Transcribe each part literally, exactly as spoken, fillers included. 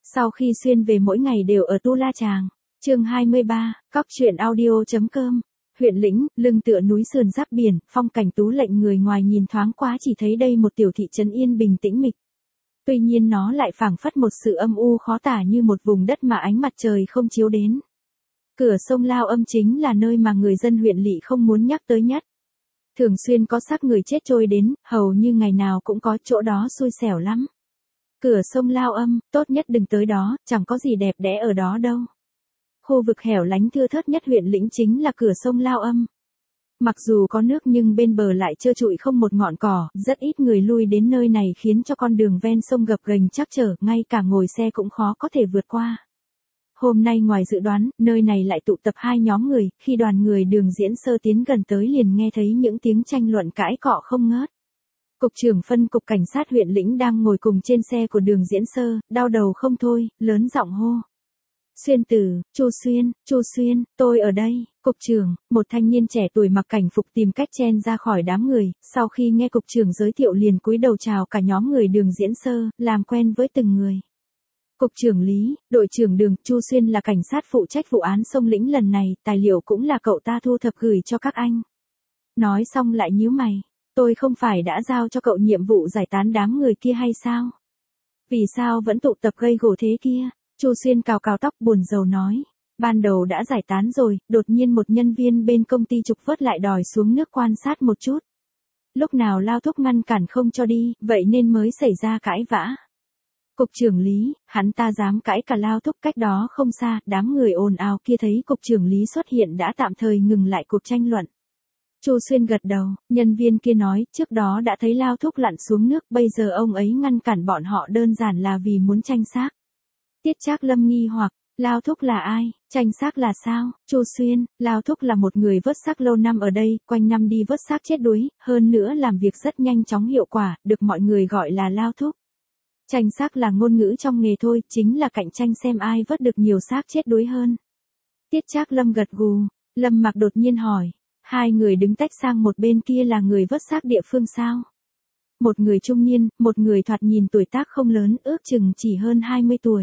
Sau khi xuyên về mỗi ngày đều ở Tu La Chàng. Chương hai mươi ba, cóc truyện audio.com. Huyện Lĩnh, lưng tựa núi sườn giáp biển, phong cảnh tú lệnh người ngoài nhìn thoáng qua chỉ thấy đây một tiểu thị trấn yên bình tĩnh mịch. Tuy nhiên nó lại phảng phất một sự âm u khó tả như một vùng đất mà ánh mặt trời không chiếu đến. Cửa sông Lao Âm chính là nơi mà người dân huyện Lỵ không muốn nhắc tới nhất. Thường xuyên có xác người chết trôi đến, hầu như ngày nào cũng có, chỗ đó xui xẻo lắm. Cửa sông Lao Âm, tốt nhất đừng tới đó, chẳng có gì đẹp đẽ ở đó đâu. Khu vực hẻo lánh thưa thớt nhất huyện Lĩnh chính là cửa sông Lao Âm. Mặc dù có nước nhưng bên bờ lại trơ trụi không một ngọn cỏ, rất ít người lui đến nơi này khiến cho con đường ven sông gập ghềnh trắc trở, ngay cả ngồi xe cũng khó có thể vượt qua. Hôm nay ngoài dự đoán, nơi này lại tụ tập hai nhóm người, khi đoàn người Đường Diễn Sơ tiến gần tới liền nghe thấy những tiếng tranh luận cãi cọ không ngớt. Cục trưởng phân cục cảnh sát huyện Lĩnh đang ngồi cùng trên xe của Đường Diễn Sơ, đau đầu không thôi, lớn giọng hô. Xuyên Tử, Chu Xuyên, Chu Xuyên, tôi ở đây. Cục trưởng, một thanh niên trẻ tuổi mặc cảnh phục tìm cách chen ra khỏi đám người, sau khi nghe cục trưởng giới thiệu liền cúi đầu chào cả nhóm người Đường Diễn Sơ, làm quen với từng người. Cục trưởng Lý, đội trưởng Đường, Chu Xuyên là cảnh sát phụ trách vụ án sông Lĩnh lần này, tài liệu cũng là cậu ta thu thập gửi cho các anh. Nói xong lại nhíu mày, tôi không phải đã giao cho cậu nhiệm vụ giải tán đám người kia hay sao? Vì sao vẫn tụ tập gây gổ thế kia? Chu Xuyên cào cào tóc buồn rầu nói, ban đầu đã giải tán rồi, đột nhiên một nhân viên bên công ty trục vớt lại đòi xuống nước quan sát một chút. Lúc nào Lao Thúc ngăn cản không cho đi, vậy nên mới xảy ra cãi vã. Cục trưởng Lý, hắn ta dám cãi cả Lao Thúc, cách đó không xa, đám người ồn ào kia thấy cục trưởng Lý xuất hiện đã tạm thời ngừng lại cuộc tranh luận. Chu Xuyên gật đầu, nhân viên kia nói, trước đó đã thấy Lao Thúc lặn xuống nước, bây giờ ông ấy ngăn cản bọn họ đơn giản là vì muốn tranh xác. Tiết Trác Lâm nghi hoặc, Lao Thúc là ai, tranh xác là sao? Chu Xuyên, Lao Thúc là một người vớt xác lâu năm ở đây, quanh năm đi vớt xác chết đuối, hơn nữa làm việc rất nhanh chóng hiệu quả, được mọi người gọi là Lao Thúc. Tranh xác là ngôn ngữ trong nghề thôi, chính là cạnh tranh xem ai vớt được nhiều xác chết đuối hơn. Tiết Trác Lâm gật gù, Lâm Mặc đột nhiên hỏi, hai người đứng tách sang một bên kia là người vớt xác địa phương sao? Một người trung niên, một người thoạt nhìn tuổi tác không lớn, ước chừng chỉ hơn hai mươi tuổi.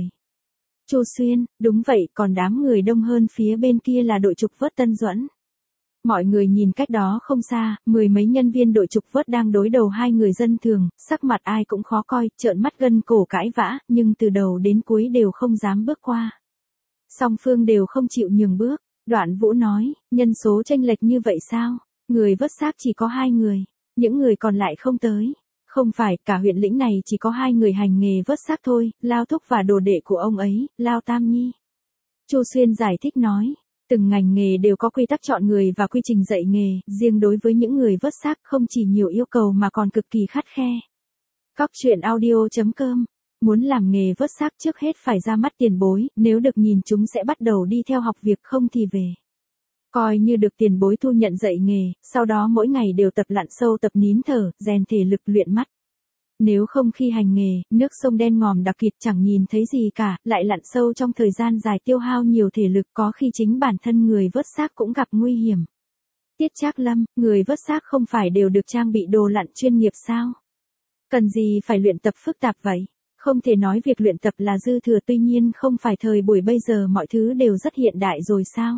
Chu Xuyên, đúng vậy, còn đám người đông hơn phía bên kia là đội trục vớt Tân Duẫn. Mọi người nhìn cách đó không xa, mười mấy nhân viên đội trục vớt đang đối đầu hai người dân thường, sắc mặt ai cũng khó coi, trợn mắt gân cổ cãi vã, nhưng từ đầu đến cuối đều không dám bước qua. Song phương đều không chịu nhường bước. Đoạn Vũ nói, nhân số chênh lệch như vậy sao? Người vớt xác chỉ có hai người, những người còn lại không tới. Không phải, cả huyện Lĩnh này chỉ có hai người hành nghề vớt xác thôi, Lao Thúc và đồ đệ của ông ấy, Lao Tam Nhi. Chu Xuyên giải thích nói, từng ngành nghề đều có quy tắc chọn người và quy trình dạy nghề, riêng đối với những người vớt xác không chỉ nhiều yêu cầu mà còn cực kỳ khắt khe. Cóc truyện audio.com. Muốn làm nghề vớt xác trước hết phải ra mắt tiền bối, nếu được nhìn chúng sẽ bắt đầu đi theo học việc, không thì về. Coi như được tiền bối thu nhận dạy nghề, sau đó mỗi ngày đều tập lặn sâu tập nín thở, rèn thể lực luyện mắt. Nếu không khi hành nghề, nước sông đen ngòm đặc kịt chẳng nhìn thấy gì cả, lại lặn sâu trong thời gian dài tiêu hao nhiều thể lực, có khi chính bản thân người vớt xác cũng gặp nguy hiểm. Tiết Trác Lâm, người vớt xác không phải đều được trang bị đồ lặn chuyên nghiệp sao? Cần gì phải luyện tập phức tạp vậy? Không thể nói việc luyện tập là dư thừa, tuy nhiên không phải thời buổi bây giờ mọi thứ đều rất hiện đại rồi sao?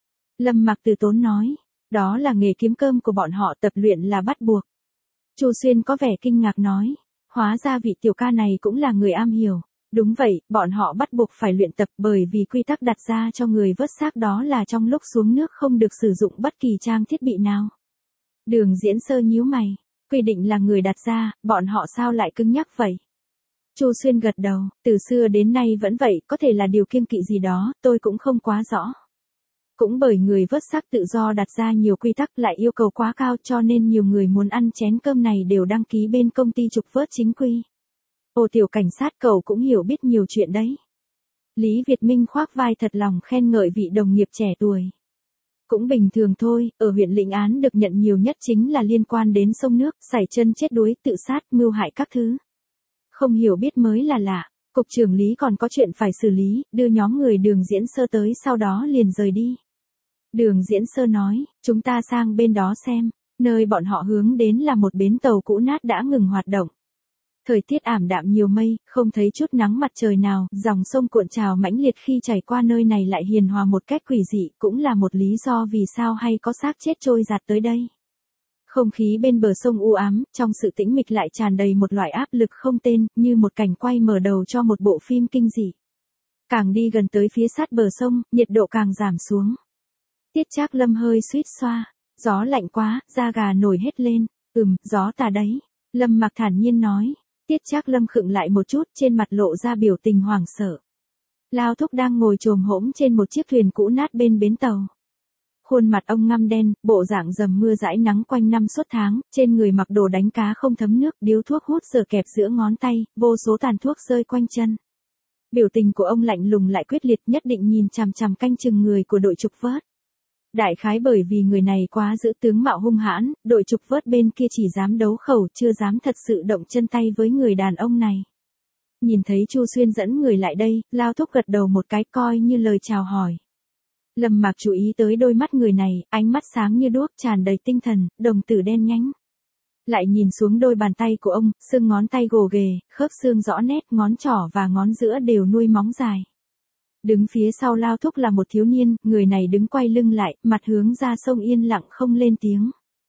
Lâm Mặc từ tốn nói, đó là nghề kiếm cơm của bọn họ, tập luyện là bắt buộc. Chu Xuyên có vẻ kinh ngạc nói, hóa ra vị tiểu ca này cũng là người am hiểu. Đúng vậy, bọn họ bắt buộc phải luyện tập bởi vì quy tắc đặt ra cho người vớt xác đó là trong lúc xuống nước không được sử dụng bất kỳ trang thiết bị nào. Đường Diễn Sơ nhíu mày, quy định là người đặt ra, bọn họ sao lại cứng nhắc vậy? Chu Xuyên gật đầu, từ xưa đến nay vẫn vậy, có thể là điều kiêng kỵ gì đó, tôi cũng không quá rõ. Cũng bởi người vớt xác tự do đặt ra nhiều quy tắc lại yêu cầu quá cao cho nên nhiều người muốn ăn chén cơm này đều đăng ký bên công ty trục vớt chính quy. Ồ tiểu cảnh sát, cậu cũng hiểu biết nhiều chuyện đấy. Lý Việt Minh khoác vai thật lòng khen ngợi vị đồng nghiệp trẻ tuổi. Cũng bình thường thôi, ở huyện Lĩnh án được nhận nhiều nhất chính là liên quan đến sông nước, sảy chân chết đuối, tự sát, mưu hại các thứ. Không hiểu biết mới là lạ. Cục trưởng Lý còn có chuyện phải xử lý, đưa nhóm người Đường Diễn Sơ tới sau đó liền rời đi. Đường Diễn Sơ nói, chúng ta sang bên đó xem, nơi bọn họ hướng đến là một bến tàu cũ nát đã ngừng hoạt động. Thời tiết ảm đạm nhiều mây, không thấy chút nắng mặt trời nào, dòng sông cuộn trào mãnh liệt khi chảy qua nơi này lại hiền hòa một cách quỷ dị, cũng là một lý do vì sao hay có xác chết trôi giạt tới đây. Không khí bên bờ sông u ám, trong sự tĩnh mịch lại tràn đầy một loại áp lực không tên, như một cảnh quay mở đầu cho một bộ phim kinh dị. Càng đi gần tới phía sát bờ sông, nhiệt độ càng giảm xuống. Tiết Trác Lâm hơi suýt xoa, gió lạnh quá, da gà nổi hết lên. Ừm, gió tà đấy. Lâm Mặc thản nhiên nói. Tiết Trác Lâm khựng lại một chút, trên mặt lộ ra biểu tình hoảng sợ. Lao Thúc đang ngồi chồm hổm trên một chiếc thuyền cũ nát bên bến tàu. Khuôn mặt ông ngăm đen, bộ dạng dầm mưa dãi nắng quanh năm suốt tháng, trên người mặc đồ đánh cá không thấm nước, điếu thuốc hút giờ kẹp giữa ngón tay, vô số tàn thuốc rơi quanh chân. Biểu tình của ông lạnh lùng lại quyết liệt, nhất định nhìn chằm chằm canh chừng người của đội trục vớt. Đại khái bởi vì người này quá giữ tướng mạo hung hãn, đội trục vớt bên kia chỉ dám đấu khẩu, chưa dám thật sự động chân tay với người đàn ông này. Nhìn thấy Chu Xuyên dẫn người lại đây, Lao Thúc gật đầu một cái coi như lời chào hỏi. Lâm Mặc chú ý tới đôi mắt người này, ánh mắt sáng như đuốc, tràn đầy tinh thần, đồng tử đen nhánh. Lại nhìn xuống đôi bàn tay của ông, xương ngón tay gồ ghề, khớp xương rõ nét, ngón trỏ và ngón giữa đều nuôi móng dài. Đứng phía sau Lao Thúc là một thiếu niên, người này đứng quay lưng lại, mặt hướng ra sông yên lặng không lên tiếng.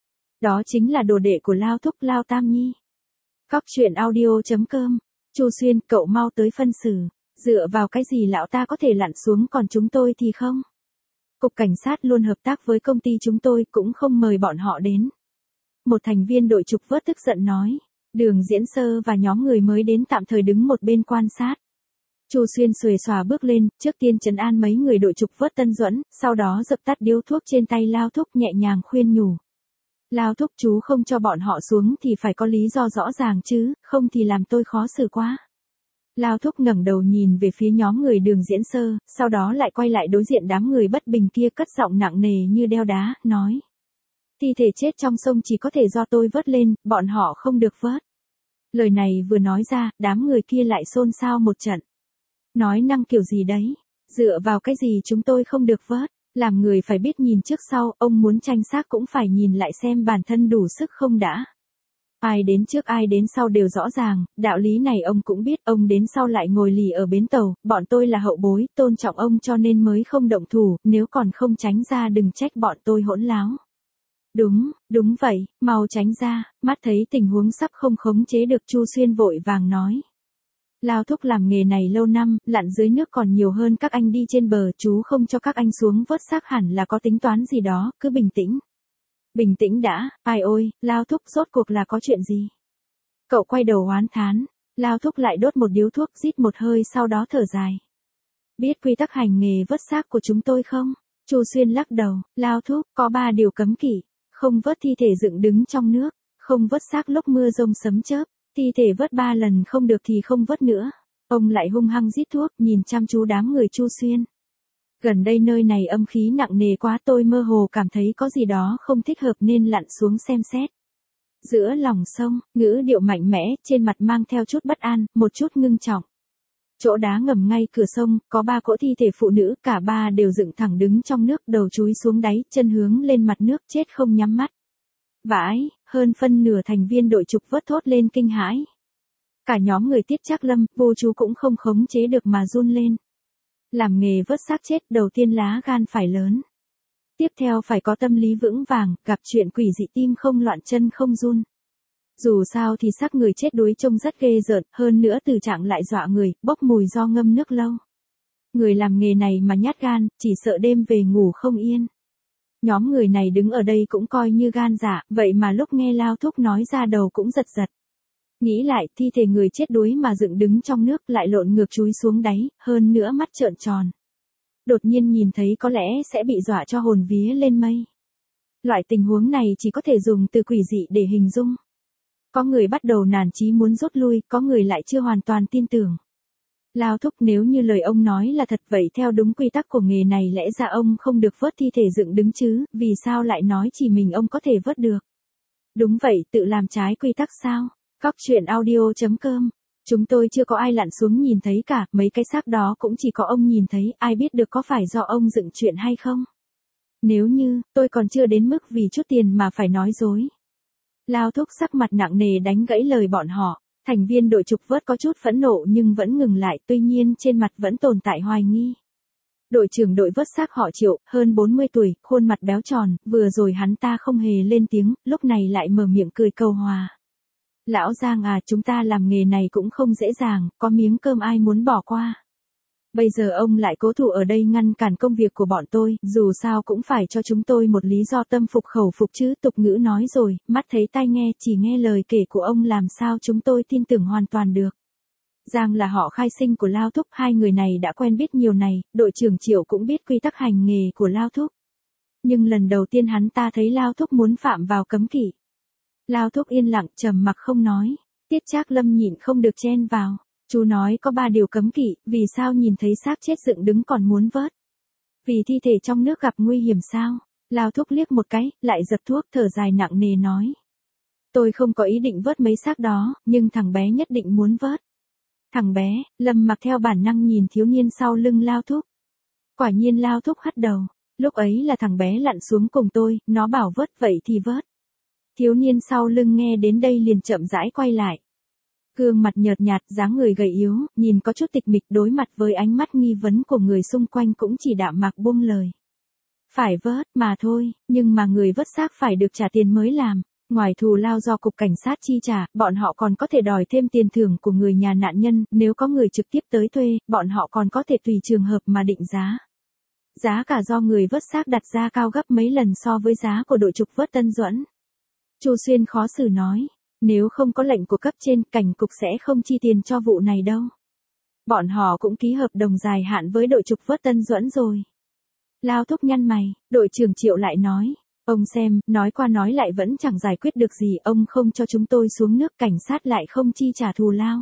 Đó chính là đồ đệ của Lao Thúc, Lao Tam Nhi. Cóc truyện audio chấm com. Chu Xuyên, cậu mau tới phân xử. Dựa vào cái gì lão ta có thể lặn xuống còn chúng tôi thì không? Cục cảnh sát luôn hợp tác với công ty chúng tôi, cũng không mời bọn họ đến. Một thành viên đội trục vớt tức giận nói. Đường Diễn Sơ và nhóm người mới đến tạm thời đứng một bên quan sát. Chu Xuyên xuề xòa bước lên, trước tiên trấn an mấy người đội trục vớt Tân Duẫn, sau đó dập tắt điếu thuốc trên tay Lao Thúc, nhẹ nhàng khuyên nhủ. Lao Thúc, chú không cho bọn họ xuống thì phải có lý do rõ ràng chứ, không thì làm tôi khó xử quá. Lao Thúc ngẩng đầu nhìn về phía nhóm người Đường Diễn Sơ, sau đó lại quay lại đối diện đám người bất bình kia, cất giọng nặng nề như đeo đá, nói. Thi thể chết trong sông chỉ có thể do tôi vớt lên, bọn họ không được vớt. Lời này vừa nói ra, đám người kia lại xôn xao một trận. Nói năng kiểu gì đấy? Dựa vào cái gì chúng tôi không được vớt? Làm người phải biết nhìn trước sau, ông muốn tranh xác cũng phải nhìn lại xem bản thân đủ sức không đã. Ai đến trước ai đến sau đều rõ ràng, đạo lý này ông cũng biết, ông đến sau lại ngồi lì ở bến tàu, bọn tôi là hậu bối, tôn trọng ông cho nên mới không động thủ, nếu còn không tránh ra đừng trách bọn tôi hỗn láo. Đúng, đúng vậy, mau tránh ra, mắt thấy tình huống sắp không khống chế được Chu Xuyên vội vàng nói. Lao Thúc làm nghề này lâu năm, lặn dưới nước còn nhiều hơn các anh đi trên bờ, chú không cho các anh xuống vớt xác hẳn là có tính toán gì đó, cứ bình tĩnh. Bình tĩnh đã, ai ôi, Lao Thúc rốt cuộc là có chuyện gì? Cậu quay đầu oán thán, Lao Thúc lại đốt một điếu thuốc, rít một hơi sau đó thở dài. Biết quy tắc hành nghề vớt xác của chúng tôi không? Chu Xuyên lắc đầu, Lao Thúc, có ba điều cấm kỵ, không vớt thi thể dựng đứng trong nước, không vớt xác lúc mưa rông sấm chớp. Thi thể vớt ba lần không được thì không vớt nữa. Ông lại hung hăng rít thuốc, nhìn chăm chú đám người Chu Xuyên. Gần đây nơi này âm khí nặng nề quá, tôi mơ hồ cảm thấy có gì đó không thích hợp nên lặn xuống xem xét. Giữa lòng sông, ngữ điệu mạnh mẽ, trên mặt mang theo chút bất an, một chút ngưng trọng. Chỗ đá ngầm ngay cửa sông, có ba cỗ thi thể phụ nữ, cả ba đều dựng thẳng đứng trong nước, đầu chúi xuống đáy, chân hướng lên mặt nước, chết không nhắm mắt. Vãi, hơn phân nửa thành viên đội trục vớt thốt lên kinh hãi. Cả nhóm người Tiết Trác Lâm, vô chú cũng không khống chế được mà run lên. Làm nghề vớt xác chết, đầu tiên lá gan phải lớn. Tiếp theo phải có tâm lý vững vàng, gặp chuyện quỷ dị tim không loạn chân không run. Dù sao thì xác người chết đuối trông rất ghê rợn, hơn nữa từ trạng lại dọa người, bốc mùi do ngâm nước lâu. Người làm nghề này mà nhát gan, chỉ sợ đêm về ngủ không yên. Nhóm người này đứng ở đây cũng coi như gan dạ, vậy mà lúc nghe Lao Thúc nói ra đầu cũng giật giật. Nghĩ lại, thi thể người chết đuối mà dựng đứng trong nước lại lộn ngược chúi xuống đáy, hơn nữa mắt trợn tròn. Đột nhiên nhìn thấy có lẽ sẽ bị dọa cho hồn vía lên mây. Loại tình huống này chỉ có thể dùng từ quỷ dị để hình dung. Có người bắt đầu nản chí muốn rút lui, có người lại chưa hoàn toàn tin tưởng. Lao Thúc, nếu như lời ông nói là thật vậy theo đúng quy tắc của nghề này lẽ ra ông không được vớt thi thể dựng đứng chứ, vì sao lại nói chỉ mình ông có thể vớt được? Đúng vậy, tự làm trái quy tắc sao? Cóc truyện audio chấm com. Chúng tôi chưa có ai lặn xuống nhìn thấy cả, mấy cái xác đó cũng chỉ có ông nhìn thấy, ai biết được có phải do ông dựng chuyện hay không? Nếu như, tôi còn chưa đến mức vì chút tiền mà phải nói dối. Lao Thúc sắc mặt nặng nề đánh gãy lời bọn họ. Thành viên đội trục vớt có chút phẫn nộ nhưng vẫn ngừng lại, tuy nhiên trên mặt vẫn tồn tại hoài nghi. Đội trưởng đội vớt xác họ Triệu, hơn bốn mươi tuổi, khuôn mặt béo tròn, vừa rồi hắn ta không hề lên tiếng, lúc này lại mở miệng cười cầu hòa. Lão Giang à, chúng ta làm nghề này cũng không dễ dàng, có miếng cơm ai muốn bỏ qua. Bây giờ ông lại cố thủ ở đây ngăn cản công việc của bọn tôi, dù sao cũng phải cho chúng tôi một lý do tâm phục khẩu phục chứ. Tục ngữ nói rồi, mắt thấy tai nghe, chỉ nghe lời kể của ông làm sao chúng tôi tin tưởng hoàn toàn được. Giang là họ khai sinh của Lao Thúc, hai người này đã quen biết nhiều này, đội trưởng Triệu cũng biết quy tắc hành nghề của Lao Thúc. Nhưng lần đầu tiên hắn ta thấy Lao Thúc muốn phạm vào cấm kỵ. Lao Thúc yên lặng trầm mặc không nói, Tiết Trác Lâm nhịn không được chen vào. Chú nói có ba điều cấm kỵ, vì sao nhìn thấy xác chết dựng đứng còn muốn vớt? Vì thi thể trong nước gặp nguy hiểm sao? Lao Thúc liếc một cái, lại giật thuốc thở dài nặng nề nói. Tôi không có ý định vớt mấy xác đó, nhưng thằng bé nhất định muốn vớt. Thằng bé, Lâm Mặc theo bản năng nhìn thiếu niên sau lưng Lao Thúc. Quả nhiên Lao Thúc hất đầu, lúc ấy là thằng bé lặn xuống cùng tôi, nó bảo vớt vậy thì vớt. Thiếu niên sau lưng nghe đến đây liền chậm rãi quay lại. Gương mặt nhợt nhạt, dáng người gầy yếu, nhìn có chút tịch mịch, đối mặt với ánh mắt nghi vấn của người xung quanh cũng chỉ đạm mạc buông lời. Phải vớt mà thôi, nhưng mà người vớt xác phải được trả tiền mới làm. Ngoài thù lao do cục cảnh sát chi trả, bọn họ còn có thể đòi thêm tiền thưởng của người nhà nạn nhân, nếu có người trực tiếp tới thuê, bọn họ còn có thể tùy trường hợp mà định giá. Giá cả do người vớt xác đặt ra cao gấp mấy lần so với giá của đội trục vớt Tân Duẫn. Chu Xuyên khó xử nói, nếu không có lệnh của cấp trên, cảnh cục sẽ không chi tiền cho vụ này đâu. Bọn họ cũng ký hợp đồng dài hạn với đội trục vớt Tân Duẫn rồi. Lao Thúc nhăn mày, đội trưởng Triệu lại nói. Ông xem, nói qua nói lại vẫn chẳng giải quyết được gì, ông không cho chúng tôi xuống nước, cảnh sát lại không chi trả thù lao.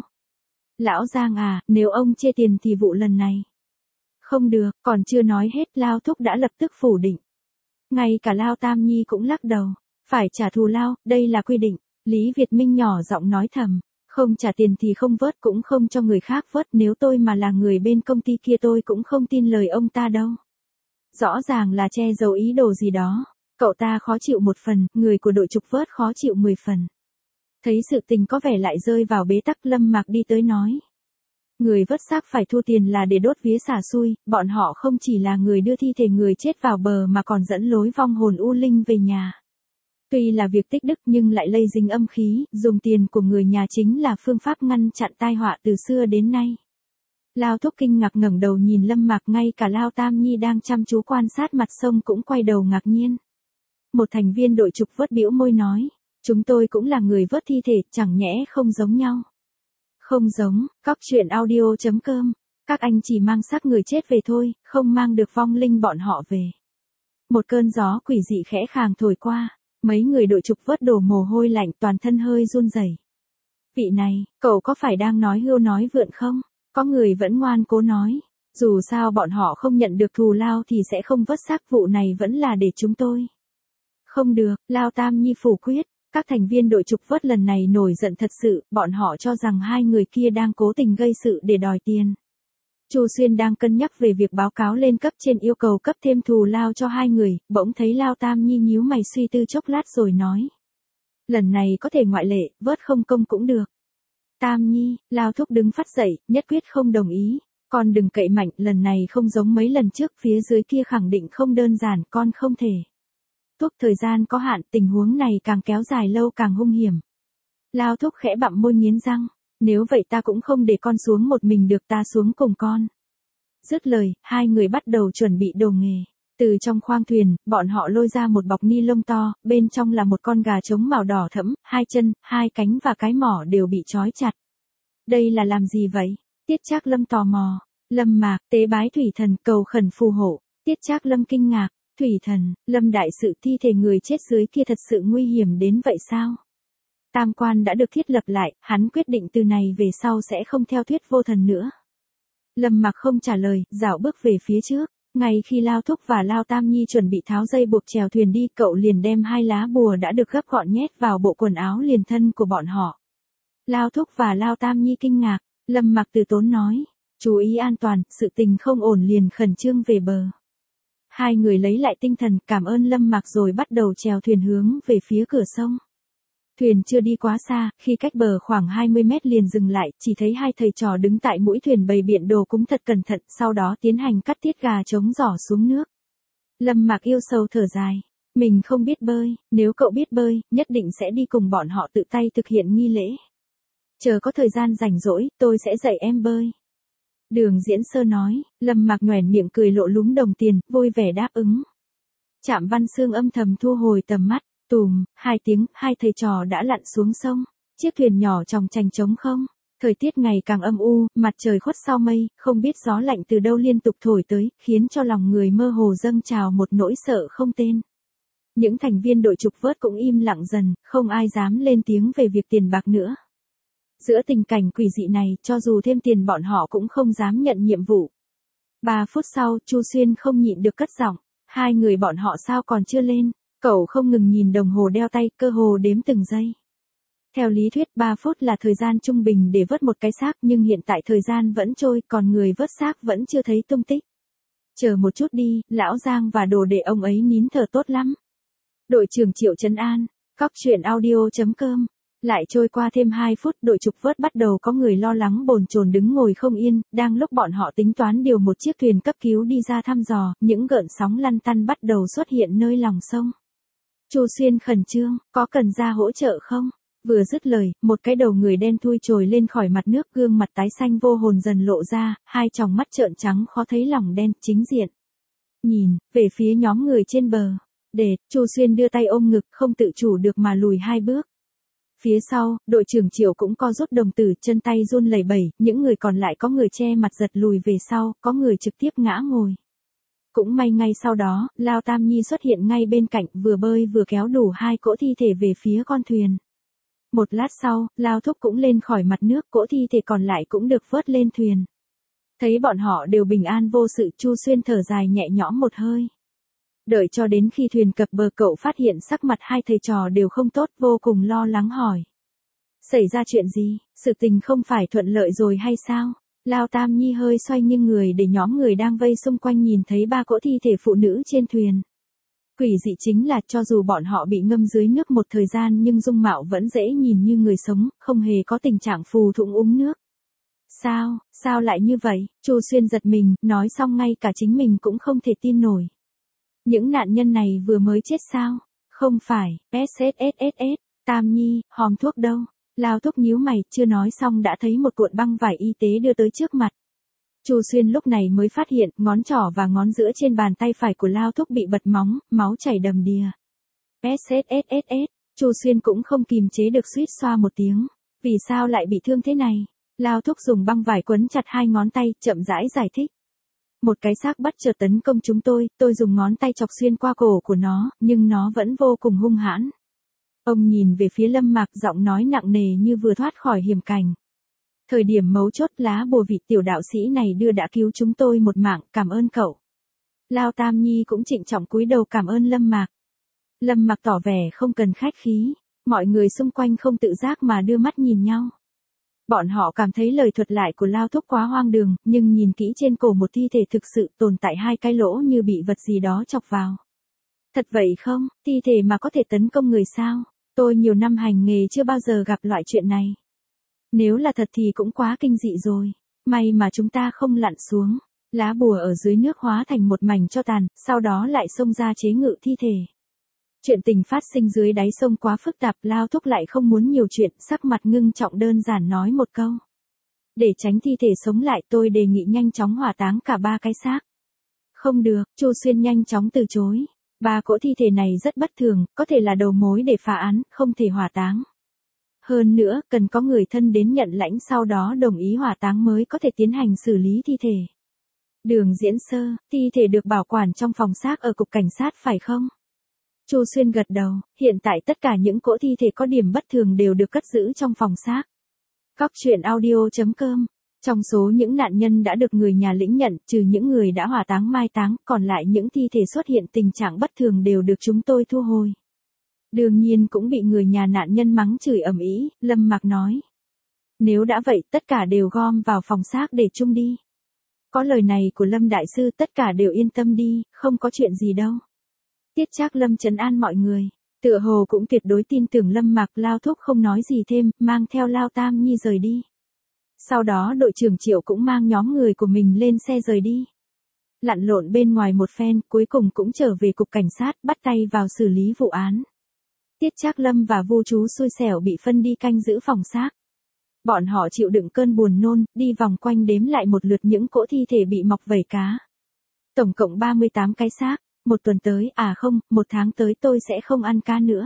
Lão Giang à, nếu ông chê tiền thì vụ lần này. Không được, còn chưa nói hết, Lao Thúc đã lập tức phủ định. Ngay cả Lao Tam Nhi cũng lắc đầu, phải trả thù lao, đây là quy định. Lý Việt Minh nhỏ giọng nói thầm, không trả tiền thì không vớt, cũng không cho người khác vớt, nếu tôi mà là người bên công ty kia tôi cũng không tin lời ông ta đâu. Rõ ràng là che giấu ý đồ gì đó. Cậu ta khó chịu một phần, người của đội trục vớt khó chịu mười phần. Thấy sự tình có vẻ lại rơi vào bế tắc, Lâm Mạc đi tới nói. Người vớt xác phải thu tiền là để đốt vía xả xui, bọn họ không chỉ là người đưa thi thể người chết vào bờ mà còn dẫn lối vong hồn u linh về nhà. Tuy là việc tích đức nhưng lại lây dính âm khí, dùng tiền của người nhà chính là phương pháp ngăn chặn tai họa từ xưa đến nay. Lao Thúc kinh ngạc ngẩng đầu nhìn Lâm Mạc, ngay cả Lao Tam Nhi đang chăm chú quan sát mặt sông cũng quay đầu ngạc nhiên. Một thành viên đội trục vớt bĩu môi nói, chúng tôi cũng là người vớt thi thể, chẳng nhẽ không giống nhau. Không giống, cóc truyện audio chấm com, các anh chỉ mang xác người chết về thôi, không mang được vong linh bọn họ về. Một cơn gió quỷ dị khẽ khàng thổi qua, mấy người đội trục vớt đổ mồ hôi lạnh, toàn thân hơi run rẩy. Vị này, cậu có phải đang nói hưu nói vượn không? Có người vẫn ngoan cố nói, dù sao bọn họ không nhận được thù lao thì sẽ không vớt xác, vụ này vẫn là để chúng tôi. Không được, Lao Tam Nhi phủ quyết, các thành viên đội trục vớt lần này nổi giận thật sự, bọn họ cho rằng hai người kia đang cố tình gây sự để đòi tiền. Chu Xuyên đang cân nhắc về việc báo cáo lên cấp trên yêu cầu cấp thêm thù lao cho hai người, bỗng thấy Lao Tam Nhi nhíu mày suy tư chốc lát rồi nói. Lần này có thể ngoại lệ, vớt không công cũng được. Tam Nhi, Lao Thúc đứng phát dậy, nhất quyết không đồng ý. Con đừng cậy mạnh, lần này không giống mấy lần trước, phía dưới kia khẳng định không đơn giản, con không thể. Thuốc thời gian có hạn, tình huống này càng kéo dài lâu càng hung hiểm. Lao Thúc khẽ bặm môi nghiến răng, nếu vậy ta cũng không để con xuống một mình được, ta xuống cùng con. Dứt lời, hai người bắt đầu chuẩn bị đồ nghề. Từ trong khoang thuyền, bọn họ lôi ra một bọc ni lông to, bên trong là một con gà trống màu đỏ thẫm, hai chân, hai cánh và cái mỏ đều bị trói chặt. Đây là làm gì vậy? Tiết Trác Lâm tò mò. Lâm Mạc, tế bái thủy thần, cầu khẩn phù hộ. Tiết Trác Lâm kinh ngạc. Thủy thần, Lâm đại sự, thi thể người chết dưới kia thật sự nguy hiểm đến vậy sao? Tam quan đã được thiết lập lại, hắn quyết định từ này về sau sẽ không theo thuyết vô thần nữa. Lâm Mạc không trả lời, dạo bước về phía trước. Ngay khi Lao Thúc và Lao Tam Nhi chuẩn bị tháo dây buộc chèo thuyền đi, cậu liền đem hai lá bùa đã được gấp gọn nhét vào bộ quần áo liền thân của bọn họ. Lao Thúc và Lao Tam Nhi kinh ngạc, Lâm Mạc từ tốn nói, chú ý an toàn, sự tình không ổn liền khẩn trương về bờ. Hai người lấy lại tinh thần, cảm ơn Lâm Mạc rồi bắt đầu chèo thuyền hướng về phía cửa sông. Thuyền chưa đi quá xa, khi cách bờ khoảng hai mươi mét liền dừng lại, chỉ thấy hai thầy trò đứng tại mũi thuyền bày biện đồ cúng thật cẩn thận, sau đó tiến hành cắt tiết gà trống giỏ xuống nước. Lâm Mạc yêu sầu thở dài. Mình không biết bơi, nếu cậu biết bơi, nhất định sẽ đi cùng bọn họ tự tay thực hiện nghi lễ. Chờ có thời gian rảnh rỗi, tôi sẽ dạy em bơi. Đường Diễn Sơ nói, Lâm Mạc nhoẻn miệng cười lộ lúm đồng tiền, vui vẻ đáp ứng. Trạm Văn Xương âm thầm thu hồi tầm mắt, tùm, hai tiếng, hai thầy trò đã lặn xuống sông. Chiếc thuyền nhỏ tròng trành trống không. Thời tiết ngày càng âm u, mặt trời khuất sau mây, không biết gió lạnh từ đâu liên tục thổi tới, khiến cho lòng người mơ hồ dâng trào một nỗi sợ không tên. Những thành viên đội trục vớt cũng im lặng dần, không ai dám lên tiếng về việc tiền bạc nữa. Giữa tình cảnh quỷ dị này, cho dù thêm tiền bọn họ cũng không dám nhận nhiệm vụ. Ba phút sau, Chu Xuyên không nhịn được cất giọng, hai người bọn họ sao còn chưa lên, cậu không ngừng nhìn đồng hồ đeo tay, cơ hồ đếm từng giây. Theo lý thuyết ba phút là thời gian trung bình để vớt một cái xác, nhưng hiện tại thời gian vẫn trôi, còn người vớt xác vẫn chưa thấy tung tích. Chờ một chút đi, lão Giang và đồ đệ ông ấy nín thở tốt lắm. Đội trưởng Triệu trấn an, cóc truyện audio chấm com. Lại trôi qua thêm hai phút, đội trục vớt bắt đầu có người lo lắng bồn chồn đứng ngồi không yên, đang lúc bọn họ tính toán điều một chiếc thuyền cấp cứu đi ra thăm dò, những gợn sóng lăn tăn bắt đầu xuất hiện nơi lòng sông. Chu Xuyên khẩn trương, có cần ra hỗ trợ không? Vừa dứt lời, một cái đầu người đen thui trồi lên khỏi mặt nước, gương mặt tái xanh vô hồn dần lộ ra, hai tròng mắt trợn trắng khó thấy lòng đen, chính diện. Nhìn, về phía nhóm người trên bờ. Để, Chu Xuyên đưa tay ôm ngực, không tự chủ được mà lùi hai bước. Phía sau, đội trưởng Triệu cũng co rút đồng tử, chân tay run lẩy bẩy, những người còn lại có người che mặt giật lùi về sau, có người trực tiếp ngã ngồi. Cũng may ngay sau đó, Lao Tam Nhi xuất hiện ngay bên cạnh, vừa bơi vừa kéo đủ hai cỗ thi thể về phía con thuyền. Một lát sau, Lao Thúc cũng lên khỏi mặt nước, cỗ thi thể còn lại cũng được vớt lên thuyền. Thấy bọn họ đều bình an vô sự, Chu Xuyên thở dài nhẹ nhõm một hơi. Đợi cho đến khi thuyền cập bờ, cậu phát hiện sắc mặt hai thầy trò đều không tốt, vô cùng lo lắng hỏi. Xảy ra chuyện gì, sự tình không phải thuận lợi rồi hay sao? Lao Tam Nhi hơi xoay nghiêng người để nhóm người đang vây xung quanh nhìn thấy ba cỗ thi thể phụ nữ trên thuyền. Quỷ dị chính là cho dù bọn họ bị ngâm dưới nước một thời gian nhưng dung mạo vẫn dễ nhìn như người sống, không hề có tình trạng phù thủng uống nước. Sao, sao lại như vậy? Chu Xuyên giật mình, nói xong ngay cả chính mình cũng không thể tin nổi. Những nạn nhân này vừa mới chết sao? Không phải, ét ét ét ét ét, Tam Nhi, hòm thuốc đâu? Lao Thúc nhíu mày, chưa nói xong đã thấy một cuộn băng vải y tế đưa tới trước mặt. Chu Xuyên lúc này mới phát hiện, ngón trỏ và ngón giữa trên bàn tay phải của Lao Thúc bị bật móng, máu chảy đầm đìa. ét ét ét ét ét, Chu Xuyên cũng không kìm chế được suýt xoa một tiếng. Vì sao lại bị thương thế này? Lao Thúc dùng băng vải quấn chặt hai ngón tay, chậm rãi giải thích. Một cái xác bắt chợt tấn công chúng tôi, tôi dùng ngón tay chọc xuyên qua cổ của nó, nhưng nó vẫn vô cùng hung hãn. Ông nhìn về phía Lâm Mạc, giọng nói nặng nề như vừa thoát khỏi hiểm cảnh. Thời điểm mấu chốt, lá bùa vị tiểu đạo sĩ này đưa đã cứu chúng tôi một mạng, cảm ơn cậu. Lao Tam Nhi cũng trịnh trọng cúi đầu cảm ơn Lâm Mạc. Lâm Mạc tỏ vẻ không cần khách khí, mọi người xung quanh không tự giác mà đưa mắt nhìn nhau. Bọn họ cảm thấy lời thuật lại của Lao Thúc quá hoang đường, nhưng nhìn kỹ trên cổ một thi thể thực sự tồn tại hai cái lỗ như bị vật gì đó chọc vào. Thật vậy không, thi thể mà có thể tấn công người sao? Tôi nhiều năm hành nghề chưa bao giờ gặp loại chuyện này. Nếu là thật thì cũng quá kinh dị rồi. May mà chúng ta không lặn xuống. Lá bùa ở dưới nước hóa thành một mảnh tro tàn, sau đó lại xông ra chế ngự thi thể. Chuyện tình phát sinh dưới đáy sông quá phức tạp, Lao Thúc lại không muốn nhiều chuyện, sắc mặt ngưng trọng đơn giản nói một câu. Để tránh thi thể sống lại, tôi đề nghị nhanh chóng hỏa táng cả ba cái xác. Không được, Chu Xuyên nhanh chóng từ chối. Ba cỗ thi thể này rất bất thường, có thể là đầu mối để phá án, không thể hỏa táng. Hơn nữa, cần có người thân đến nhận lãnh sau đó đồng ý hỏa táng mới có thể tiến hành xử lý thi thể. Đường Diễn Sơ, thi thể được bảo quản trong phòng xác ở cục cảnh sát phải không? Chu Xuyên gật đầu, hiện tại tất cả những cỗ thi thể có điểm bất thường đều được cất giữ trong phòng xác. cóc truyện audio chấm com. Trong số những nạn nhân đã được người nhà lĩnh nhận, trừ những người đã hỏa táng mai táng, còn lại những thi thể xuất hiện tình trạng bất thường đều được chúng tôi thu hồi. Đương nhiên cũng bị người nhà nạn nhân mắng chửi ầm ĩ, Lâm Mạc nói. Nếu đã vậy, tất cả đều gom vào phòng xác để chung đi. Có lời này của Lâm Đại Sư, tất cả đều yên tâm đi, không có chuyện gì đâu. Tiết Trác Lâm trấn an mọi người. Tựa hồ cũng tuyệt đối tin tưởng Lâm Mạc. Lao Thúc không nói gì thêm, mang theo Lao Tam Nhi rời đi. Sau đó đội trưởng Triệu cũng mang nhóm người của mình lên xe rời đi. Lặn lộn bên ngoài một phen, cuối cùng cũng trở về cục cảnh sát, bắt tay vào xử lý vụ án. Tiết Trác Lâm và Vu Chú xui xẻo bị phân đi canh giữ phòng xác. Bọn họ chịu đựng cơn buồn nôn, đi vòng quanh đếm lại một lượt những cỗ thi thể bị mọc vảy cá. Tổng cộng ba mươi tám cái xác, một tuần tới, à không, một tháng tới tôi sẽ không ăn cá nữa.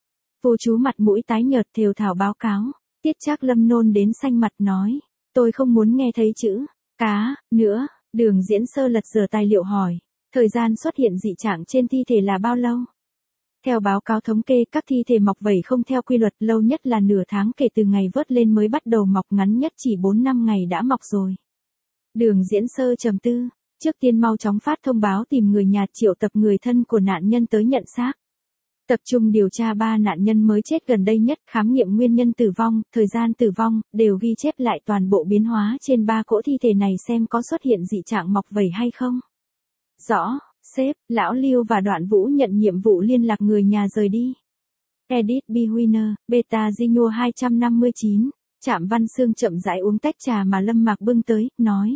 Vu Chú mặt mũi tái nhợt thều thào báo cáo. Tiết Trác Lâm nôn đến xanh mặt nói, tôi không muốn nghe thấy chữ cá nữa. Đường Diễn Sơ lật dở tài liệu hỏi, thời gian xuất hiện dị trạng trên thi thể là bao lâu? Theo báo cáo thống kê, các thi thể mọc vảy không theo quy luật, lâu nhất là nửa tháng kể từ ngày vớt lên mới bắt đầu mọc, ngắn nhất chỉ bốn năm ngày đã mọc rồi. Đường Diễn Sơ trầm tư, trước tiên mau chóng phát thông báo tìm người nhà, triệu tập người thân của nạn nhân tới nhận xác. Tập trung điều tra ba nạn nhân mới chết gần đây nhất, khám nghiệm nguyên nhân tử vong, thời gian tử vong, đều ghi chép lại toàn bộ biến hóa trên ba cỗ thi thể này xem có xuất hiện dị trạng mọc vảy hay không. Rõ, sếp. Lão Lưu và Đoạn Vũ nhận nhiệm vụ liên lạc người nhà rời đi. Edit B. Winner, Beta Zinua hai trăm năm mươi chín. Trạm Văn Xương chậm rãi uống tách trà mà Lâm Mạc bưng tới, nói.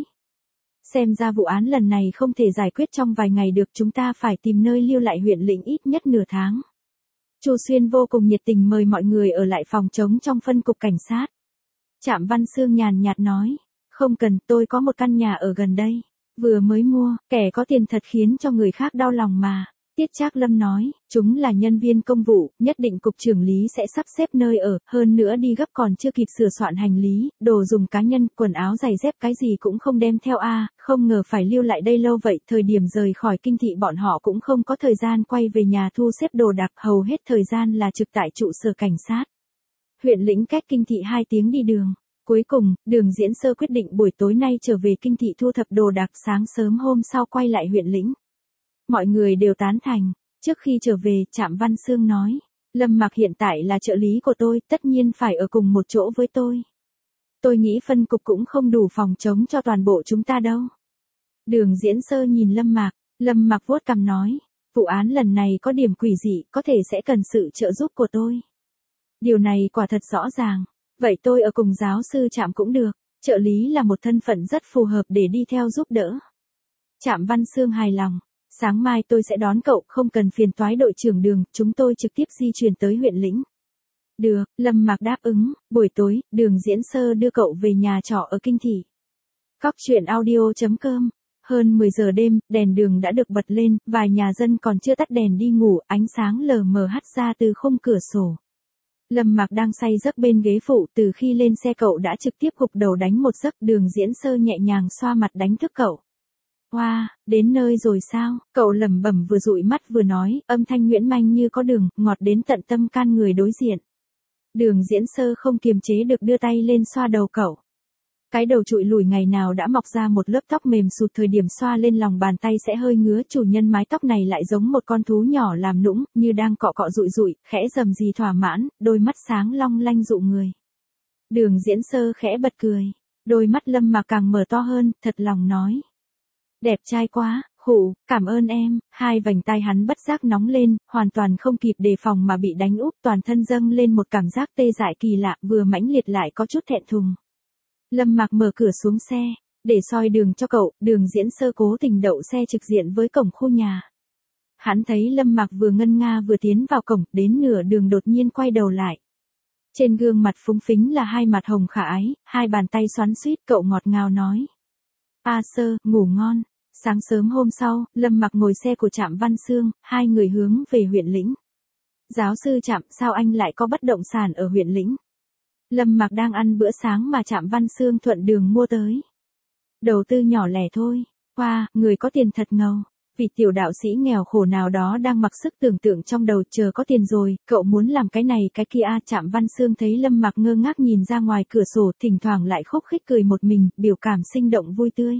Xem ra vụ án lần này không thể giải quyết trong vài ngày được, chúng ta phải tìm nơi lưu lại huyện lĩnh ít nhất nửa tháng. Chu Xuyên vô cùng nhiệt tình mời mọi người ở lại phòng trống trong phân cục cảnh sát. Trạm Văn Xương nhàn nhạt nói, không cần, tôi có một căn nhà ở gần đây. Vừa mới mua, kẻ có tiền thật khiến cho người khác đau lòng mà. Tiết Trác Lâm nói, chúng là nhân viên công vụ, nhất định cục trưởng lý sẽ sắp xếp nơi ở, hơn nữa đi gấp còn chưa kịp sửa soạn hành lý, đồ dùng cá nhân, quần áo giày dép cái gì cũng không đem theo a, à, không ngờ phải lưu lại đây lâu vậy, thời điểm rời khỏi kinh thị bọn họ cũng không có thời gian quay về nhà thu xếp đồ đạc, hầu hết thời gian là trực tại trụ sở cảnh sát. Huyện lĩnh cách kinh thị hai tiếng đi đường. Cuối cùng, Đường Diễn Sơ quyết định buổi tối nay trở về kinh thị thu thập đồ đạc, sáng sớm hôm sau quay lại huyện lĩnh. Mọi người đều tán thành. Trước khi trở về, Trạm Văn Xương nói, Lâm Mạc hiện tại là trợ lý của tôi, tất nhiên phải ở cùng một chỗ với tôi. Tôi nghĩ phân cục cũng không đủ phòng trống cho toàn bộ chúng ta đâu. Đường Diễn Sơ nhìn Lâm Mạc, Lâm Mạc vuốt cằm nói, vụ án lần này có điểm quỷ dị, có thể sẽ cần sự trợ giúp của tôi. Điều này quả thật rõ ràng. Vậy tôi ở cùng giáo sư Trạm cũng được, trợ lý là một thân phận rất phù hợp để đi theo giúp đỡ. Trạm Văn Xương hài lòng, sáng mai tôi sẽ đón cậu, không cần phiền toái đội trưởng Đường, chúng tôi trực tiếp di chuyển tới huyện lĩnh. Được, Lâm Mạc đáp ứng, buổi tối, Đường Diễn Sơ đưa cậu về nhà trọ ở kinh thị. Cóc truyện audio chấm com. Hơn mười giờ đêm, đèn đường đã được bật lên, vài nhà dân còn chưa tắt đèn đi ngủ, ánh sáng lờ mờ hắt ra từ khung cửa sổ. Lâm Mạc đang say giấc bên ghế phụ, từ khi lên xe cậu đã trực tiếp gục đầu đánh một giấc. Đường Diễn Sơ nhẹ nhàng xoa mặt đánh thức cậu. Hoa, wow, đến nơi rồi sao? Cậu lẩm bẩm vừa dụi mắt vừa nói, âm thanh nhuyễn manh như có đường, ngọt đến tận tâm can người đối diện. Đường Diễn Sơ không kiềm chế được đưa tay lên xoa đầu cậu. Cái đầu trụi lùi ngày nào đã mọc ra một lớp tóc mềm sụt, thời điểm xoa lên lòng bàn tay sẽ hơi ngứa, chủ nhân mái tóc này lại giống một con thú nhỏ làm nũng, như đang cọ cọ dụi dụi, khẽ rầm rì thỏa mãn, đôi mắt sáng long lanh dụ người. Đường Diễn Sơ khẽ bật cười, đôi mắt Lâm Mạc càng mở to hơn, thật lòng nói. Đẹp trai quá, khụ, cảm ơn em. Hai vành tai hắn bất giác nóng lên, hoàn toàn không kịp đề phòng mà bị đánh úp, toàn thân dâng lên một cảm giác tê dại kỳ lạ, vừa mãnh liệt lại có chút thẹn thùng. Lâm Mạc mở cửa xuống xe, để soi đường cho cậu. Đường Diễn Sơ cố tình đậu xe trực diện với cổng khu nhà. Hắn thấy Lâm Mạc vừa ngân nga vừa tiến vào cổng, đến nửa đường đột nhiên quay đầu lại. Trên gương mặt phúng phính là hai mặt hồng khả ái, hai bàn tay xoắn xuýt, cậu ngọt ngào nói. A Sơ, ngủ ngon. Sáng sớm hôm sau, Lâm Mạc ngồi xe của Trạm Văn Xương, hai người hướng về huyện lĩnh. Giáo sư Trạm, sao anh lại có bất động sản ở huyện lĩnh? Lâm Mạc đang ăn bữa sáng mà Trạm Văn Xương thuận đường mua tới. Đầu tư nhỏ lẻ thôi. Wow, người có tiền thật ngầu. Vị tiểu đạo sĩ nghèo khổ nào đó đang mặc sức tưởng tượng trong đầu, chờ có tiền rồi, cậu muốn làm cái này cái kia à. Trạm Văn Xương thấy Lâm Mạc ngơ ngác nhìn ra ngoài cửa sổ, thỉnh thoảng lại khúc khích cười một mình, biểu cảm sinh động vui tươi.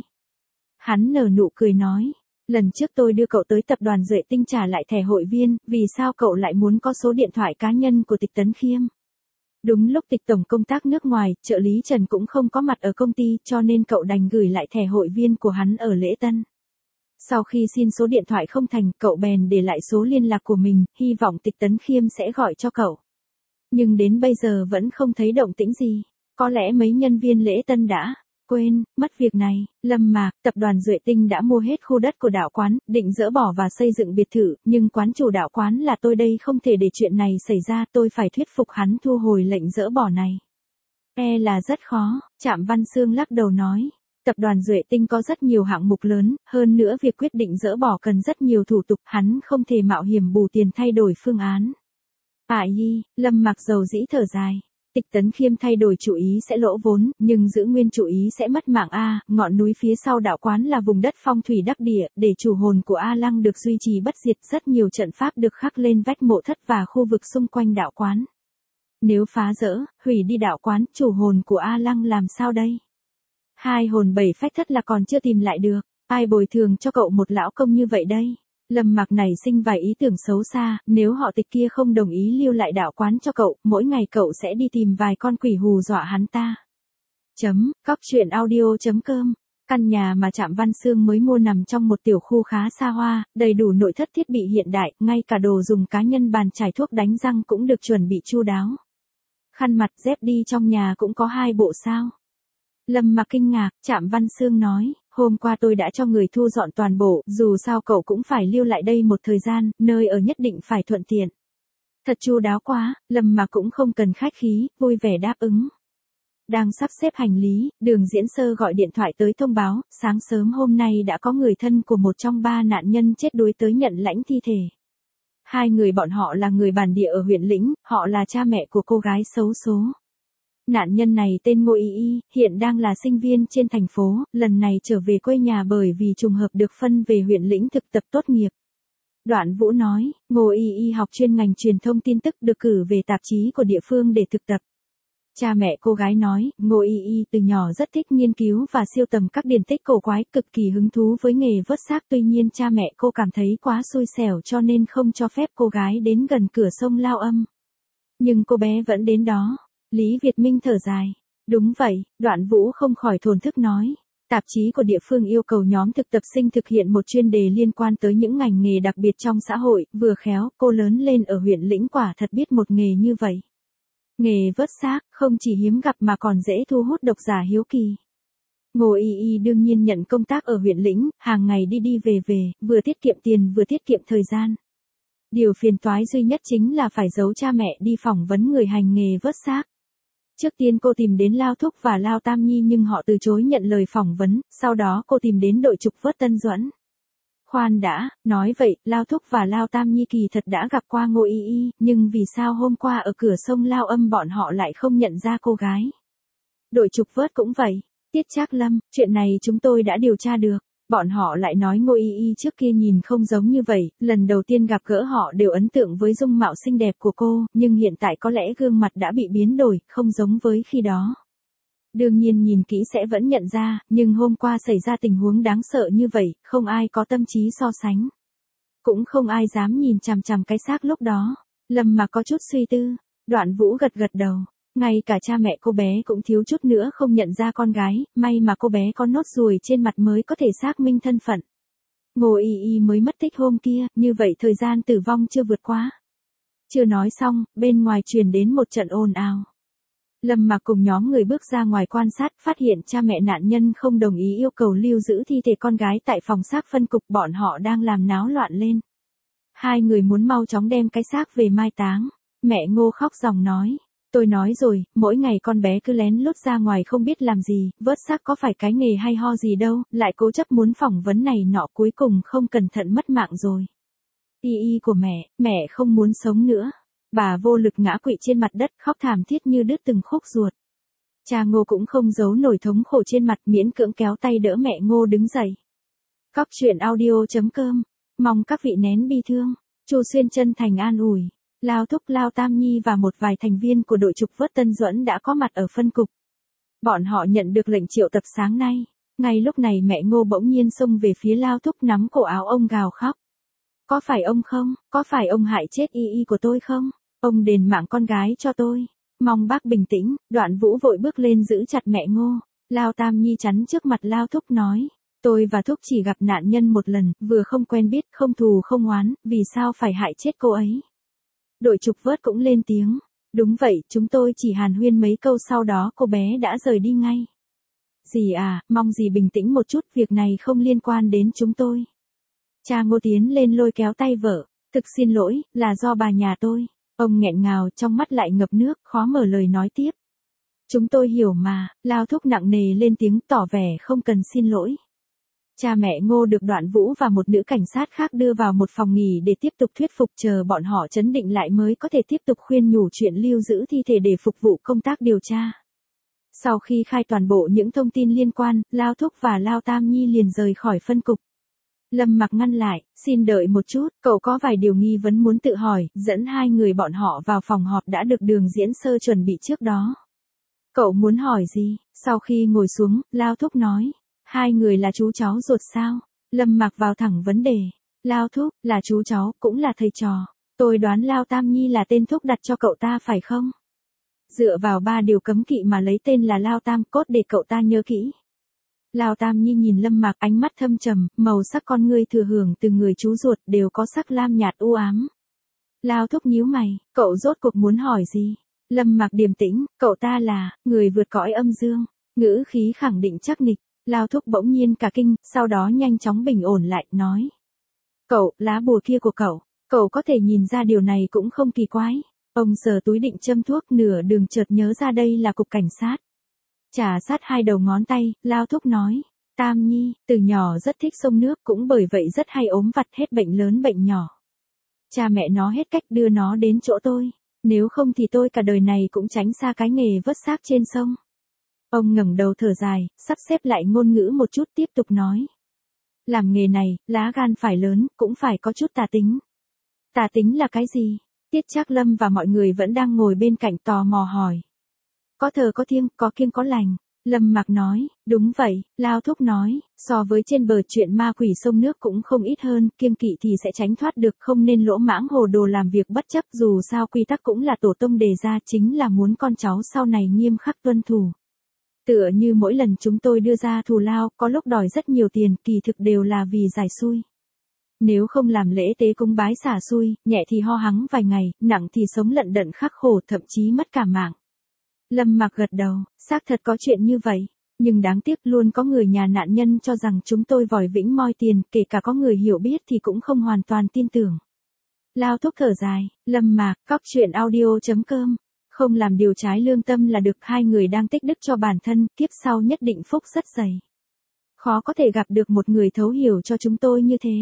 Hắn nở nụ cười nói, lần trước tôi đưa cậu tới tập đoàn Duệ Tinh trả lại thẻ hội viên, vì sao cậu lại muốn có số điện thoại cá nhân của Tịch Tấn Khiêm? Đúng lúc Tịch tổng công tác nước ngoài, trợ lý Trần cũng không có mặt ở công ty, cho nên cậu đành gửi lại thẻ hội viên của hắn ở lễ tân. Sau khi xin số điện thoại không thành, cậu bèn để lại số liên lạc của mình, hy vọng Tịch Tấn Khiêm sẽ gọi cho cậu. Nhưng đến bây giờ vẫn không thấy động tĩnh gì. Có lẽ mấy nhân viên lễ tân đã quên mất việc này. Lâm Mạc, tập đoàn Duệ Tinh đã mua hết khu đất của đạo quán, định dỡ bỏ và xây dựng biệt thự, nhưng quán chủ đạo quán là tôi đây không thể để chuyện này xảy ra, tôi phải thuyết phục hắn thu hồi lệnh dỡ bỏ này. E là rất khó, Trạm Văn Xương lắc đầu nói. Tập đoàn Duệ Tinh có rất nhiều hạng mục lớn, hơn nữa việc quyết định dỡ bỏ cần rất nhiều thủ tục, hắn không thể mạo hiểm bù tiền thay đổi phương án. Ải y, Lâm Mạc dầu dĩ thở dài. Tịch Tấn Khiêm thay đổi chủ ý sẽ lỗ vốn, nhưng giữ nguyên chủ ý sẽ mất mạng a, ngọn núi phía sau đạo quán là vùng đất phong thủy đắc địa, để chủ hồn của A Lăng được duy trì bất diệt, rất nhiều trận pháp được khắc lên vách mộ thất và khu vực xung quanh đạo quán. Nếu phá dỡ, hủy đi đạo quán, chủ hồn của A Lăng làm sao đây? Hai hồn bảy phách thất là còn chưa tìm lại được, ai bồi thường cho cậu một lão công như vậy đây? Lâm Mạc nảy sinh vài ý tưởng xấu xa, nếu họ Tịch kia không đồng ý lưu lại đạo quán cho cậu, mỗi ngày cậu sẽ đi tìm vài con quỷ hù dọa hắn ta. Chấm, cóc truyện audio chấm com. Căn nhà mà Trạm Văn Xương mới mua nằm trong một tiểu khu khá xa hoa, đầy đủ nội thất thiết bị hiện đại, ngay cả đồ dùng cá nhân bàn chải thuốc đánh răng cũng được chuẩn bị chu đáo. Khăn mặt dép đi trong nhà cũng có hai bộ sao? Lâm Mạc kinh ngạc, Trạm Văn Xương nói, hôm qua tôi đã cho người thu dọn toàn bộ, dù sao cậu cũng phải lưu lại đây một thời gian, nơi ở nhất định phải thuận tiện. Thật chu đáo quá, Lâm Mạc cũng không cần khách khí, vui vẻ đáp ứng. Đang sắp xếp hành lý, Đường Diễn Sơ gọi điện thoại tới thông báo, sáng sớm hôm nay đã có người thân của một trong ba nạn nhân chết đuối tới nhận lãnh thi thể. Hai người bọn họ là người bản địa ở huyện Lĩnh, họ là cha mẹ của cô gái xấu số. Nạn nhân này tên Ngô Y Y, hiện đang là sinh viên trên thành phố, lần này trở về quê nhà bởi vì trùng hợp được phân về huyện Lĩnh thực tập tốt nghiệp. Đoạn Vũ nói, Ngô Y Y học chuyên ngành truyền thông tin tức được cử về tạp chí của địa phương để thực tập. Cha mẹ cô gái nói, Ngô Y Y từ nhỏ rất thích nghiên cứu và siêu tầm các điển tích cổ quái, cực kỳ hứng thú với nghề vớt xác, tuy nhiên cha mẹ cô cảm thấy quá xui xẻo cho nên không cho phép cô gái đến gần cửa sông Lao Âm. Nhưng cô bé vẫn đến đó. Lý Việt Minh thở dài. Đúng vậy, Đoạn Vũ không khỏi thổn thức nói. Tạp chí của địa phương yêu cầu nhóm thực tập sinh thực hiện một chuyên đề liên quan tới những ngành nghề đặc biệt trong xã hội, vừa khéo, cô lớn lên ở huyện Lĩnh quả thật biết một nghề như vậy. Nghề vớt xác, không chỉ hiếm gặp mà còn dễ thu hút độc giả hiếu kỳ. Ngô Y Y đương nhiên nhận công tác ở huyện Lĩnh, hàng ngày đi đi về về, vừa tiết kiệm tiền vừa tiết kiệm thời gian. Điều phiền toái duy nhất chính là phải giấu cha mẹ đi phỏng vấn người hành nghề vớt xác. Trước tiên cô tìm đến Lao Thúc và Lao Tam Nhi nhưng họ từ chối nhận lời phỏng vấn, sau đó cô tìm đến đội trục vớt Tân Duẫn. Khoan đã, nói vậy, Lao Thúc và Lao Tam Nhi kỳ thật đã gặp qua Ngô Y Y, nhưng vì sao hôm qua ở cửa sông Lao Âm bọn họ lại không nhận ra cô gái? Đội trục vớt cũng vậy, Tiết Trác Lâm, chuyện này chúng tôi đã điều tra được. Bọn họ lại nói Ngô Y Y trước kia nhìn không giống như vậy, lần đầu tiên gặp gỡ họ đều ấn tượng với dung mạo xinh đẹp của cô, nhưng hiện tại có lẽ gương mặt đã bị biến đổi, không giống với khi đó. Đương nhiên nhìn kỹ sẽ vẫn nhận ra, nhưng hôm qua xảy ra tình huống đáng sợ như vậy, không ai có tâm trí so sánh. Cũng không ai dám nhìn chằm chằm cái xác lúc đó. Lâm Mạc có chút suy tư, Đoạn Vũ gật gật đầu. Ngay cả cha mẹ cô bé cũng thiếu chút nữa không nhận ra con gái, may mà cô bé có nốt ruồi trên mặt mới có thể xác minh thân phận. Ngô Y Y mới mất tích hôm kia, như vậy thời gian tử vong chưa vượt qua. Chưa nói xong, bên ngoài truyền đến một trận ồn ào. Lâm Mạc cùng nhóm người bước ra ngoài quan sát, phát hiện cha mẹ nạn nhân không đồng ý yêu cầu lưu giữ thi thể con gái tại phòng xác phân cục, bọn họ đang làm náo loạn lên. Hai người muốn mau chóng đem cái xác về mai táng. Mẹ Ngô khóc ròng nói. Tôi nói rồi, mỗi ngày con bé cứ lén lút ra ngoài không biết làm gì, vớt xác có phải cái nghề hay ho gì đâu, lại cố chấp muốn phỏng vấn này nọ, cuối cùng không cẩn thận mất mạng rồi. Y Y của mẹ, mẹ không muốn sống nữa. Bà vô lực ngã quỵ trên mặt đất, khóc thảm thiết như đứt từng khúc ruột. Cha Ngô cũng không giấu nổi thống khổ trên mặt, miễn cưỡng kéo tay đỡ mẹ Ngô đứng dậy. Cóc truyện audio chấm com, mong các vị nén bi thương. Chu Xuyên chân thành an ủi. Lao Thúc, Lao Tam Nhi và một vài thành viên của đội trục vớt Tân Duẫn đã có mặt ở phân cục. Bọn họ nhận được lệnh triệu tập sáng nay. Ngay lúc này mẹ Ngô bỗng nhiên xông về phía Lao Thúc nắm cổ áo ông gào khóc. Có phải ông không? Có phải ông hại chết Y Y của tôi không? Ông đền mạng con gái cho tôi. Mong bác bình tĩnh. Đoạn Vũ vội bước lên giữ chặt mẹ Ngô. Lao Tam Nhi chắn trước mặt Lao Thúc nói. Tôi và Thúc chỉ gặp nạn nhân một lần, vừa không quen biết, không thù không oán, vì sao phải hại chết cô ấy. Đội trục vớt cũng lên tiếng. Đúng vậy, chúng tôi chỉ hàn huyên mấy câu sau đó cô bé đã rời đi ngay. Dì à, mong dì bình tĩnh một chút, việc này không liên quan đến chúng tôi. Cha Ngô tiến lên lôi kéo tay vợ. Thực xin lỗi, là do bà nhà tôi. Ông nghẹn ngào, trong mắt lại ngập nước, khó mở lời nói tiếp. Chúng tôi hiểu mà, Lao Thúc nặng nề lên tiếng tỏ vẻ không cần xin lỗi. Cha mẹ Ngô được Đoạn Vũ và một nữ cảnh sát khác đưa vào một phòng nghỉ để tiếp tục thuyết phục, chờ bọn họ trấn định lại mới có thể tiếp tục khuyên nhủ chuyện lưu giữ thi thể để phục vụ công tác điều tra. Sau khi khai toàn bộ những thông tin liên quan, Lao Thúc và Lao Tam Nhi liền rời khỏi phân cục. Lâm Mặc ngăn lại, xin đợi một chút, cậu có vài điều nghi vấn muốn tự hỏi, dẫn hai người bọn họ vào phòng họp đã được Đường Diễn Sơ chuẩn bị trước đó. Cậu muốn hỏi gì? Sau khi ngồi xuống, Lao Thúc nói. Hai người là chú cháu ruột sao? Lâm Mặc vào thẳng vấn đề. Lao Thúc, là chú cháu, cũng là thầy trò. Tôi đoán Lao Tam Nhi là tên Thúc đặt cho cậu ta phải không? Dựa vào ba điều cấm kỵ mà lấy tên là Lao Tam cốt để cậu ta nhớ kỹ. Lao Tam Nhi nhìn Lâm Mặc, ánh mắt thâm trầm, màu sắc con ngươi thừa hưởng từ người chú ruột đều có sắc lam nhạt u ám. Lao Thúc nhíu mày, cậu rốt cuộc muốn hỏi gì? Lâm Mặc điềm tĩnh, cậu ta là người vượt cõi âm dương, ngữ khí khẳng định chắc nịch. Lao Thúc bỗng nhiên cả kinh, sau đó nhanh chóng bình ổn lại, nói. Cậu, lá bùa kia của cậu, cậu có thể nhìn ra điều này cũng không kỳ quái. Ông sờ túi định châm thuốc, nửa đường chợt nhớ ra đây là cục cảnh sát. Chà sát hai đầu ngón tay, Lao Thúc nói. Tam Nhi, từ nhỏ rất thích sông nước, cũng bởi vậy rất hay ốm vặt, hết bệnh lớn bệnh nhỏ. Cha mẹ nó hết cách đưa nó đến chỗ tôi, nếu không thì tôi cả đời này cũng tránh xa cái nghề vớt xác trên sông. Ông ngẩng đầu thở dài, sắp xếp lại ngôn ngữ một chút, tiếp tục nói. Làm nghề này, lá gan phải lớn, cũng phải có chút tà tính. Tà tính là cái gì? Tiết Trác Lâm và mọi người vẫn đang ngồi bên cạnh tò mò hỏi. Có thờ có thiêng, có kiêng có lành. Lâm Mặc nói, đúng vậy, Lao Thúc nói, so với trên bờ chuyện ma quỷ sông nước cũng không ít hơn, kiêng kỵ thì sẽ tránh thoát được, không nên lỗ mãng hồ đồ làm việc bất chấp, dù sao quy tắc cũng là tổ tông đề ra, chính là muốn con cháu sau này nghiêm khắc tuân thủ. Tựa như mỗi lần chúng tôi đưa ra thù lao, có lúc đòi rất nhiều tiền, kỳ thực đều là vì giải xui. Nếu không làm lễ tế cúng bái xả xui, nhẹ thì ho hắng vài ngày, nặng thì sống lận đận khắc khổ, thậm chí mất cả mạng. Lâm Mặc gật đầu, xác thật có chuyện như vậy, nhưng đáng tiếc luôn có người nhà nạn nhân cho rằng chúng tôi vòi vĩnh moi tiền, kể cả có người hiểu biết thì cũng không hoàn toàn tin tưởng. Lao Thúc thở dài, Lâm Mặc, cóc truyện audio chấm com. Không làm điều trái lương tâm là được, hai người đang tích đức cho bản thân, kiếp sau nhất định phúc rất dày. Khó có thể gặp được một người thấu hiểu cho chúng tôi như thế.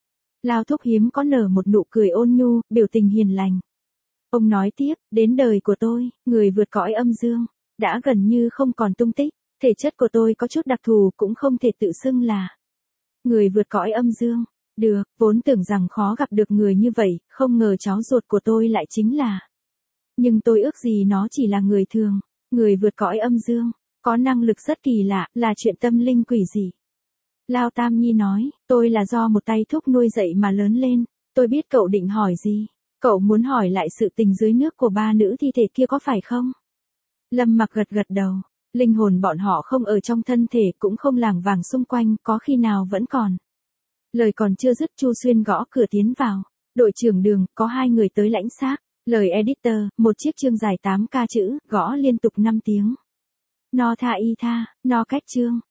Lao Thúc hiếm có nở một nụ cười ôn nhu, biểu tình hiền lành. Ông nói tiếp, đến đời của tôi, người vượt cõi âm dương, đã gần như không còn tung tích, thể chất của tôi có chút đặc thù cũng không thể tự xưng là người vượt cõi âm dương. Được, vốn tưởng rằng khó gặp được người như vậy, không ngờ cháu ruột của tôi lại chính là. Nhưng tôi ước gì nó chỉ là người thường, người vượt cõi âm dương, có năng lực rất kỳ lạ, là chuyện tâm linh quỷ dị. Lao Tam Nhi nói, tôi là do một tay Thúc nuôi dạy mà lớn lên, tôi biết cậu định hỏi gì. Cậu muốn hỏi lại sự tình dưới nước của ba nữ thi thể kia có phải không? Lâm Mặc gật gật đầu, linh hồn bọn họ không ở trong thân thể, cũng không lảng vàng xung quanh, có khi nào vẫn còn. Lời còn chưa dứt, Chu Xuyên gõ cửa tiến vào. Đội trưởng Đường, có hai người tới lãnh xác. Lời editor, một chiếc chương dài tám ca chữ, gõ liên tục năm tiếng. No tha y tha, no cách chương.